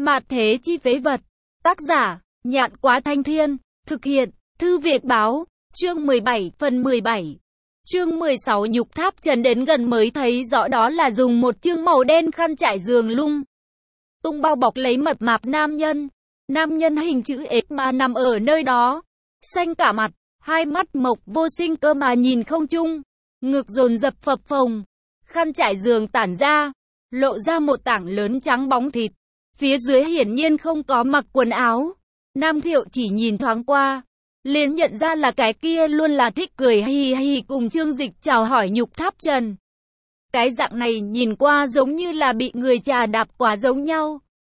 Mạt thế chi phế vật. Tác giả, Nhạn Quá Thanh Thiên. Thực hiện, Thư Việt Báo. Chương 17, phần 17. Chương 16 nhục tháp trần đến gần mới thấy rõ đó là dùng một chương màu đen khăn trải giường lung tung bao bọc lấy mập mạp nam nhân. Nam nhân hình chữ S mà nằm ở nơi đó. Xanh cả mặt, hai mắt mộc vô sinh cơ mà nhìn không chung. Ngực dồn dập phập phồng. Khăn trải giường tản ra, lộ ra một tảng lớn trắng bóng thịt. Phía dưới hiển nhiên không có mặc quần áo. Nam Thiệu chỉ nhìn thoáng qua, liền nhận ra là cái kia luôn là thích cười hì hì cùng Trương Dịch chào hỏi nhục tháp trần. Cái dạng này nhìn qua giống như là bị người trà đạp quá giống nhau.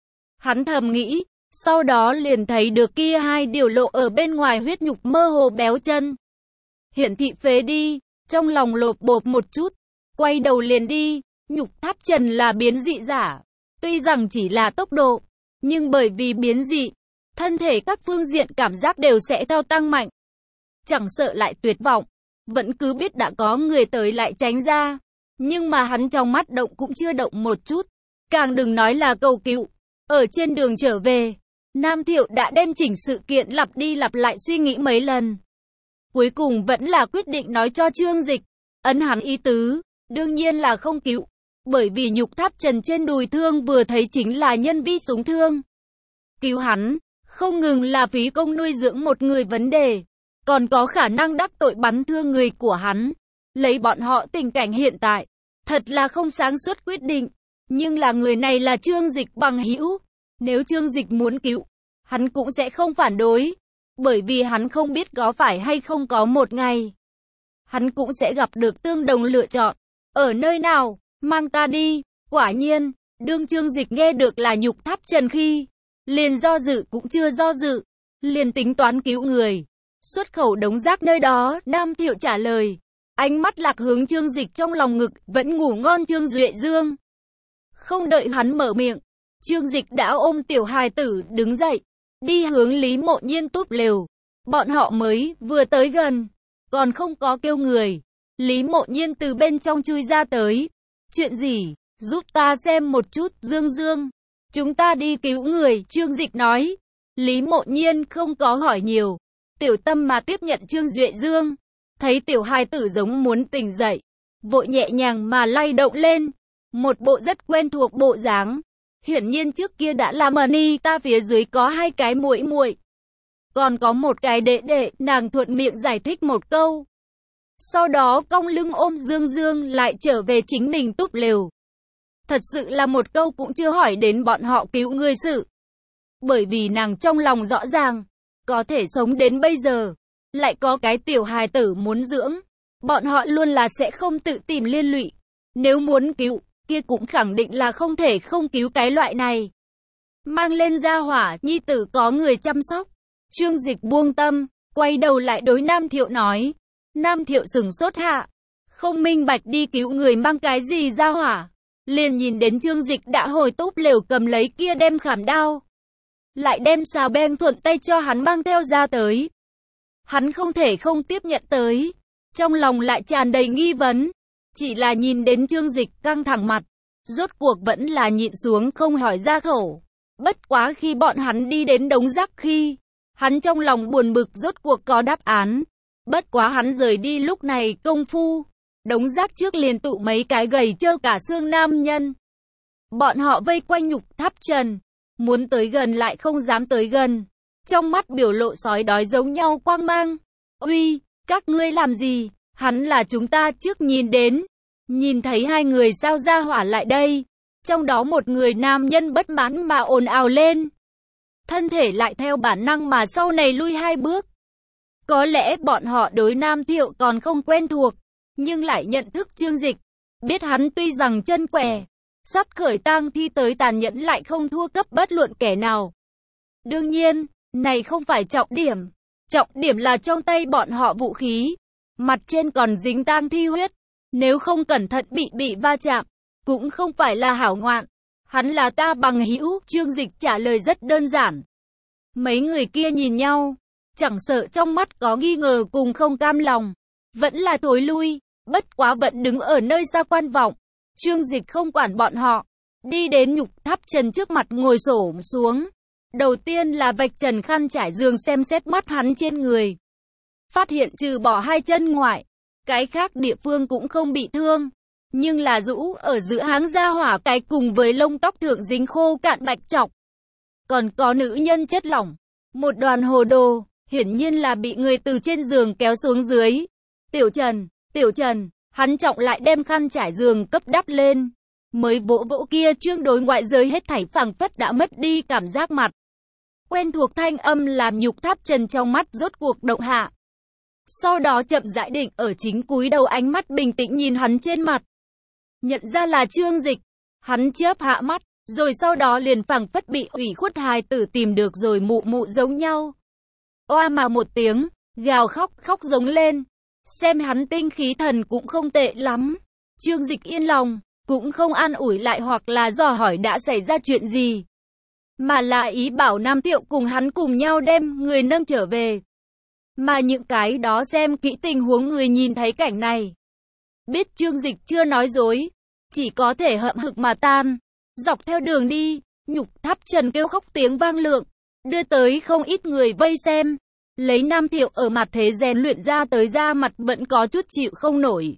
Hắn thầm nghĩ, sau đó liền thấy được kia hai điều lộ ở bên ngoài huyết nhục mơ hồ béo chân. Hiển thị phế đi, trong lòng lột bột một chút, quay đầu liền đi. Nhục tháp trần là biến dị giả. Tuy rằng chỉ là tốc độ, nhưng bởi vì biến dị, thân thể các phương diện cảm giác đều sẽ theo tăng mạnh. Chẳng sợ lại tuyệt vọng, vẫn cứ biết đã có người tới lại tránh ra. Nhưng mà hắn trong mắt động cũng chưa động một chút, càng đừng nói là cầu cứu. Ở trên đường trở về, Nam Thiệu đã đem chỉnh sự kiện lặp đi lặp lại suy nghĩ mấy lần. Cuối cùng vẫn là quyết định nói cho Trương Dịch, ấn hắn ý tứ, đương nhiên là không cứu. Bởi vì nhục tháp trần trên đùi thương vừa thấy chính là nhân vi súng thương. Cứu hắn, không ngừng là phí công nuôi dưỡng một người vấn đề, còn có khả năng đắc tội bắn thương người của hắn. Lấy bọn họ tình cảnh hiện tại, thật là không sáng suốt quyết định. Nhưng là người này là Trương Dịch bằng hữu. Nếu Trương Dịch muốn cứu, hắn cũng sẽ không phản đối. Bởi vì hắn không biết có phải hay không có một ngày, hắn cũng sẽ gặp được tương đồng lựa chọn. Ở nơi nào? Mang ta đi. Quả nhiên, đương Trương Dịch nghe được là nhục tháp trần khi, liền do dự cũng chưa do dự, liền tính toán cứu người. Xuất khẩu đống rác nơi đó, Nam Thiệu trả lời. Ánh mắt lạc hướng Trương Dịch trong lòng ngực, vẫn ngủ ngon Trương Duệ Dương. Không đợi hắn mở miệng, Trương Dịch đã ôm tiểu hài tử đứng dậy, đi hướng Lý Mộ Nhiên túp lều. Bọn họ mới vừa tới gần, còn không có kêu người. Lý Mộ Nhiên từ bên trong chui ra tới. Chuyện gì? Giúp ta xem một chút, Dương Dương. Chúng ta đi cứu người, Trương Dịch nói. Lý Mộ Nhiên không có hỏi nhiều. Tiểu tâm mà tiếp nhận Trương Duệ Dương. Thấy tiểu hài tử giống muốn tỉnh dậy, vội nhẹ nhàng mà lay động lên. Một bộ rất quen thuộc bộ dáng. Hiển nhiên trước kia đã làm ni ta phía dưới có hai cái muội muội, còn có một cái đệ đệ, nàng thuận miệng giải thích một câu. Sau đó cong lưng ôm Dương Dương lại trở về chính mình túp lều. Thật sự là một câu cũng chưa hỏi đến bọn họ cứu người sự. Bởi vì nàng trong lòng rõ ràng, có thể sống đến bây giờ, lại có cái tiểu hài tử muốn dưỡng. Bọn họ luôn là sẽ không tự tìm liên lụy. Nếu muốn cứu, kia cũng khẳng định là không thể không cứu cái loại này. Mang lên gia hỏa, nhi tử có người chăm sóc. Trương Dịch buông tâm, quay đầu lại đối Nam Thiệu nói. Nam Thiệu sừng sốt hạ, không minh bạch đi cứu người mang cái gì gia hỏa. Liền nhìn đến Trương Dịch đã hồi túp lều cầm lấy kia đem khảm đao, lại đem xào beng thuận tay cho hắn mang theo ra tới. Hắn không thể không tiếp nhận tới, trong lòng lại tràn đầy nghi vấn. Chỉ là nhìn đến Trương Dịch căng thẳng mặt, rốt cuộc vẫn là nhịn xuống không hỏi ra khẩu. Bất quá khi bọn hắn đi đến đống rác khi, hắn trong lòng buồn bực rốt cuộc có đáp án. Bất quá hắn rời đi lúc này công phu, đống rác trước liền tụ mấy cái gầy trơ cả xương nam nhân. Bọn họ vây quanh nhục tháp trần, muốn tới gần lại không dám tới gần. Trong mắt biểu lộ sói đói giống nhau quang mang. Uy, các ngươi làm gì? Hắn là chúng ta trước nhìn đến. Nhìn thấy hai người sao ra hỏa lại đây. Trong đó một người nam nhân bất mãn mà ồn ào lên. Thân thể lại theo bản năng mà sau này lui hai bước. Có lẽ bọn họ đối Nam Thiệu còn không quen thuộc, nhưng lại nhận thức Trương Dịch. Biết hắn tuy rằng chân què, sắp khởi tang thi tới tàn nhẫn lại không thua cấp bất luận kẻ nào. Đương nhiên, này không phải trọng điểm. Trọng điểm là trong tay bọn họ vũ khí. Mặt trên còn dính tang thi huyết. Nếu không cẩn thận bị va chạm, cũng không phải là hảo ngoạn. Hắn là ta bằng hữu, Trương Dịch trả lời rất đơn giản. Mấy người kia nhìn nhau, chẳng sợ trong mắt có nghi ngờ cùng không cam lòng, vẫn là thối lui, bất quá vẫn đứng ở nơi xa quan vọng. Trương Dịch không quản bọn họ, đi đến Nhục Tháp Trần trước mặt ngồi xổm xuống. Đầu tiên là vạch trần khăn trải giường xem xét mắt hắn trên người. Phát hiện trừ bỏ hai chân ngoại, cái khác địa phương cũng không bị thương. Nhưng là rũ ở giữa háng ra hỏa cái cùng với lông tóc thượng dính khô cạn bạch trọc. Còn có nữ nhân chất lỏng. Một đoàn hồ đồ, hiển nhiên là bị người từ trên giường kéo xuống dưới. Tiểu Trần, hắn trọng lại đem khăn trải giường cấp đắp lên. Mới vỗ vỗ kia trương đối ngoại giới hết thảy phảng phất đã mất đi cảm giác mặt. Quen thuộc thanh âm làm Nhục Tháp Trần trong mắt rốt cuộc động hạ. Sau đó chậm rãi định ở chính cúi đầu, ánh mắt bình tĩnh nhìn hắn trên mặt. Nhận ra là Trương Dịch, hắn chớp hạ mắt, rồi sau đó liền phảng phất bị ủy khuất hài tử tìm được rồi mụ mụ giống nhau. Oa mà một tiếng, gào khóc giống lên. Xem hắn tinh khí thần cũng không tệ lắm. Trương Dịch yên lòng, cũng không an ủi lại hoặc là dò hỏi đã xảy ra chuyện gì. Mà là ý bảo Nam Tiệu cùng hắn cùng nhau đem người nâng trở về. Mà những cái đó xem kỹ tình huống người nhìn thấy cảnh này. Biết Trương Dịch chưa nói dối, chỉ có thể hậm hực mà tan. Dọc theo đường đi, Nhục Tháp Trần kêu khóc tiếng vang lượng, đưa tới không ít người vây xem. Lấy Nam Thiệu ở mặt thế rèn luyện ra tới da mặt vẫn có chút chịu không nổi.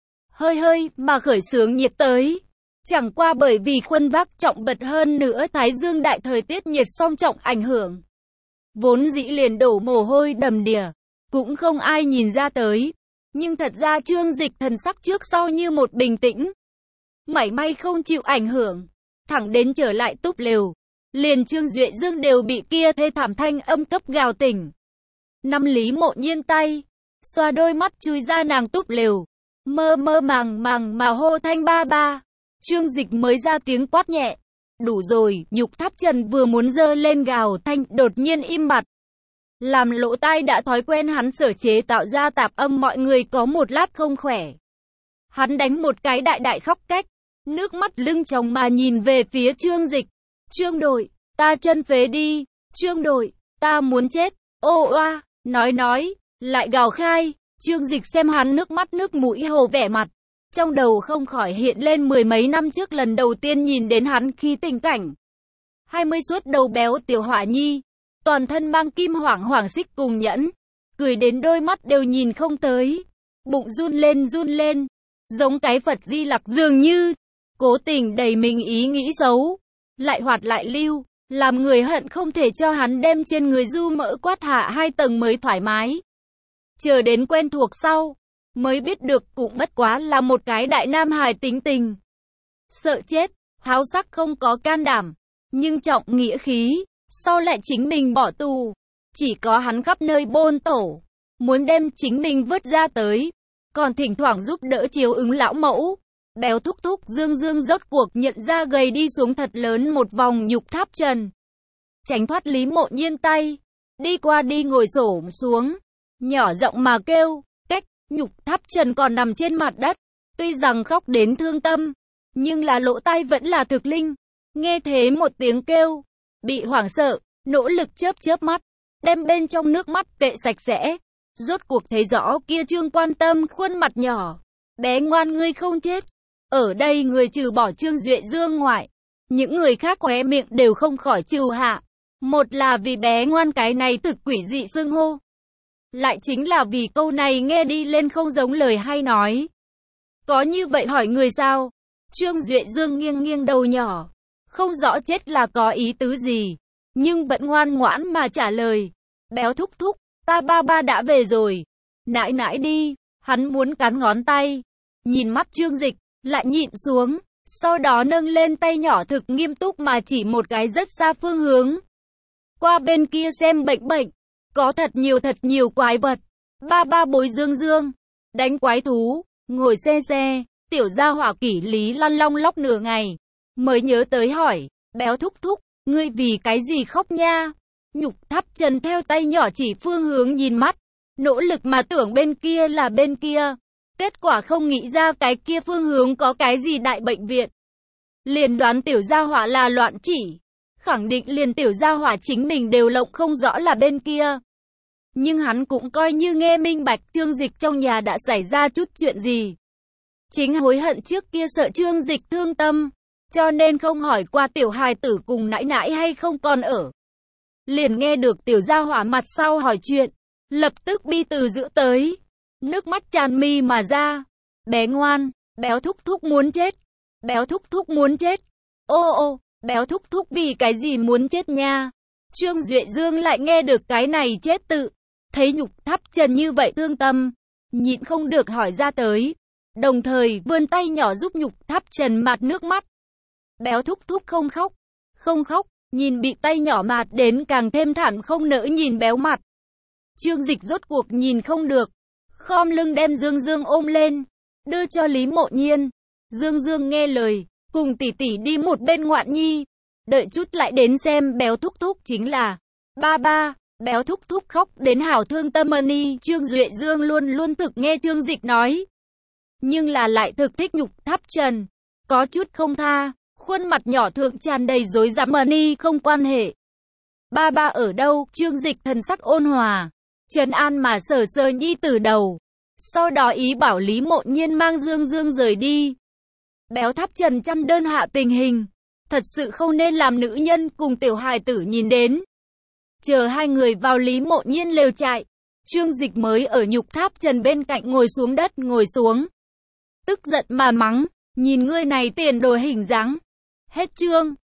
Hơi mà khởi sướng nhiệt tới. Chẳng qua bởi vì khuân vác trọng bật hơn nữa Thái Dương đại thời tiết nhiệt song trọng ảnh hưởng. Vốn dĩ liền đổ mồ hôi đầm đìa, cũng không ai nhìn ra tới. Nhưng thật ra Trương Dịch thần sắc trước sau như một bình tĩnh. Mảy may không chịu ảnh hưởng. Thẳng đến trở lại túp lều. Liền Trương Duệ Dương đều bị kia thê thảm thanh âm cấp gào tỉnh. Nắm Lý Mộ Nhiên tay, xoa đôi mắt chui ra nàng túp lều. Mơ màng mà hô thanh ba ba. Trương Dịch mới ra tiếng quát nhẹ. Đủ rồi, Nhục Tháp Trần vừa muốn giơ lên gào thanh đột nhiên im bặt. Làm lỗ tai đã thói quen hắn sở chế tạo ra tạp âm mọi người có một lát không khỏe. Hắn đánh một cái đại khóc cách. Nước mắt lưng tròng mà nhìn về phía Trương Dịch. Trương đội, ta chân phế đi. Trương đội, ta muốn chết. Ô oa, nói, lại gào khai. Trương Dịch xem hắn nước mắt nước mũi hồ vẻ mặt. Trong đầu không khỏi hiện lên mười mấy năm trước lần đầu tiên nhìn đến hắn khi tình cảnh. 20 suốt đầu béo tiểu hỏa nhi. Toàn thân mang kim hoàng xích cùng nhẫn. Cười đến đôi mắt đều nhìn không tới. Bụng run lên. Giống cái Phật Di Lặc dường như. Cố tình đầy mình ý nghĩ xấu. Lại hoạt lại lưu. Làm người hận không thể cho hắn đem trên người du mỡ quát hạ 2 tầng mới thoải mái. Chờ đến quen thuộc sau. Mới biết được cũng bất quá là một cái đại nam hài tính tình. Sợ chết. Háo sắc không có can đảm. Nhưng trọng nghĩa khí. Sau lại chính mình bỏ tù. Chỉ có hắn khắp nơi bôn tổ. Muốn đem chính mình vớt ra tới. Còn thỉnh thoảng giúp đỡ chiếu ứng lão mẫu. Béo thúc thúc Dương rốt cuộc nhận ra gầy đi xuống thật lớn một vòng Nhục Tháp Trần. Tránh thoát Lý Mộ Nhiên tay. Đi qua đi ngồi xổm xuống. Nhỏ giọng mà kêu. Cách. Nhục Tháp Trần còn nằm trên mặt đất. Tuy rằng khóc đến thương tâm. Nhưng là lỗ tai vẫn là thực linh. Nghe thế một tiếng kêu. Bị hoảng sợ. Nỗ lực chớp mắt. Đem bên trong nước mắt kệ sạch sẽ. Rốt cuộc thấy rõ kia Trương Quan Tâm khuôn mặt nhỏ. Bé ngoan ngươi không chết. Ở đây người trừ bỏ Trương Duệ Dương ngoại. Những người khác khóe miệng đều không khỏi trừ hạ. Một là vì bé ngoan cái này thực quỷ dị xưng hô. Lại chính là vì câu này nghe đi lên không giống lời hay nói. Có như vậy hỏi người sao? Trương Duệ Dương nghiêng đầu nhỏ. Không rõ chết là có ý tứ gì. Nhưng vẫn ngoan ngoãn mà trả lời. Béo thúc thúc, ta ba đã về rồi. Nãi đi, hắn muốn cắn ngón tay. Nhìn mắt Trương Dịch, lại nhịn xuống. Sau đó nâng lên tay nhỏ thực nghiêm túc mà chỉ một cái rất xa phương hướng. Qua bên kia xem bệnh. Có thật nhiều quái vật. Ba bối Dương. Đánh quái thú. Ngồi xe. Tiểu gia hỏa Kỷ Lý lăn long lóc nửa ngày. Mới nhớ tới hỏi. Béo thúc thúc, ngươi vì cái gì khóc nha? Nhục Tháp Trần theo tay nhỏ chỉ phương hướng nhìn mắt. Nỗ lực mà tưởng bên kia là bên kia. Kết quả không nghĩ ra cái kia phương hướng có cái gì đại bệnh viện. Liền đoán tiểu gia hỏa là loạn chỉ. Khẳng định liền tiểu gia hỏa chính mình đều lộng không rõ là bên kia. Nhưng hắn cũng coi như nghe minh bạch Trương Dịch trong nhà đã xảy ra chút chuyện gì. Chính hối hận trước kia sợ Trương Dịch thương tâm. cho nên không hỏi qua tiểu hài tử cùng nãi nãi hay không còn ở. Liền nghe được tiểu gia hỏa mặt sau hỏi chuyện, lập tức bi từ giữ tới, nước mắt tràn mi mà ra. Bé ngoan, béo thúc thúc muốn chết, béo thúc thúc muốn chết. Ô ô, béo thúc thúc vì cái gì muốn chết nha? Trương Duệ Dương lại nghe được cái này chết tự, thấy Nhục Tháp Trần như vậy thương tâm, nhịn không được hỏi ra tới, đồng thời vươn tay nhỏ giúp Nhục Tháp Trần mạt nước mắt. Béo thúc thúc không khóc, không khóc, nhìn bị tay nhỏ mạt đến càng thêm thảm không nỡ nhìn béo mặt. Trương Dịch rốt cuộc nhìn không được, khom lưng đem Dương Dương ôm lên, đưa cho Lý Mộ Nhiên. Dương Dương nghe lời, cùng tỷ tỷ đi một bên ngoạn nhi, đợi chút lại đến xem béo thúc thúc chính là ba ba. Béo thúc thúc khóc đến hảo thương tâm ni. Trương Duệ Dương luôn luôn thực nghe Trương Dịch nói, nhưng là lại thực thích Nhục Tháp Trần, có chút không tha, khuôn mặt nhỏ thượng tràn đầy rối rắm ni. Không quan hệ, ba ba ở đâu? Trương Dịch thần sắc ôn hòa, trấn an mà sờ sờ nhi tử đầu, sau đó ý bảo Lý Mộ Nhiên mang Dương Dương rời đi. Béo Tháp Trần chăm đơn hạ tình hình, thật sự không nên làm nữ nhân cùng tiểu hài tử nhìn đến. Chờ hai người vào Lý Mộ Nhiên lều trại, Trương Dịch mới ở Nhục Tháp Trần bên cạnh ngồi xuống đất, ngồi xuống, tức giận mà mắng, nhìn ngươi này tiền đồ hình dáng. Hết chương.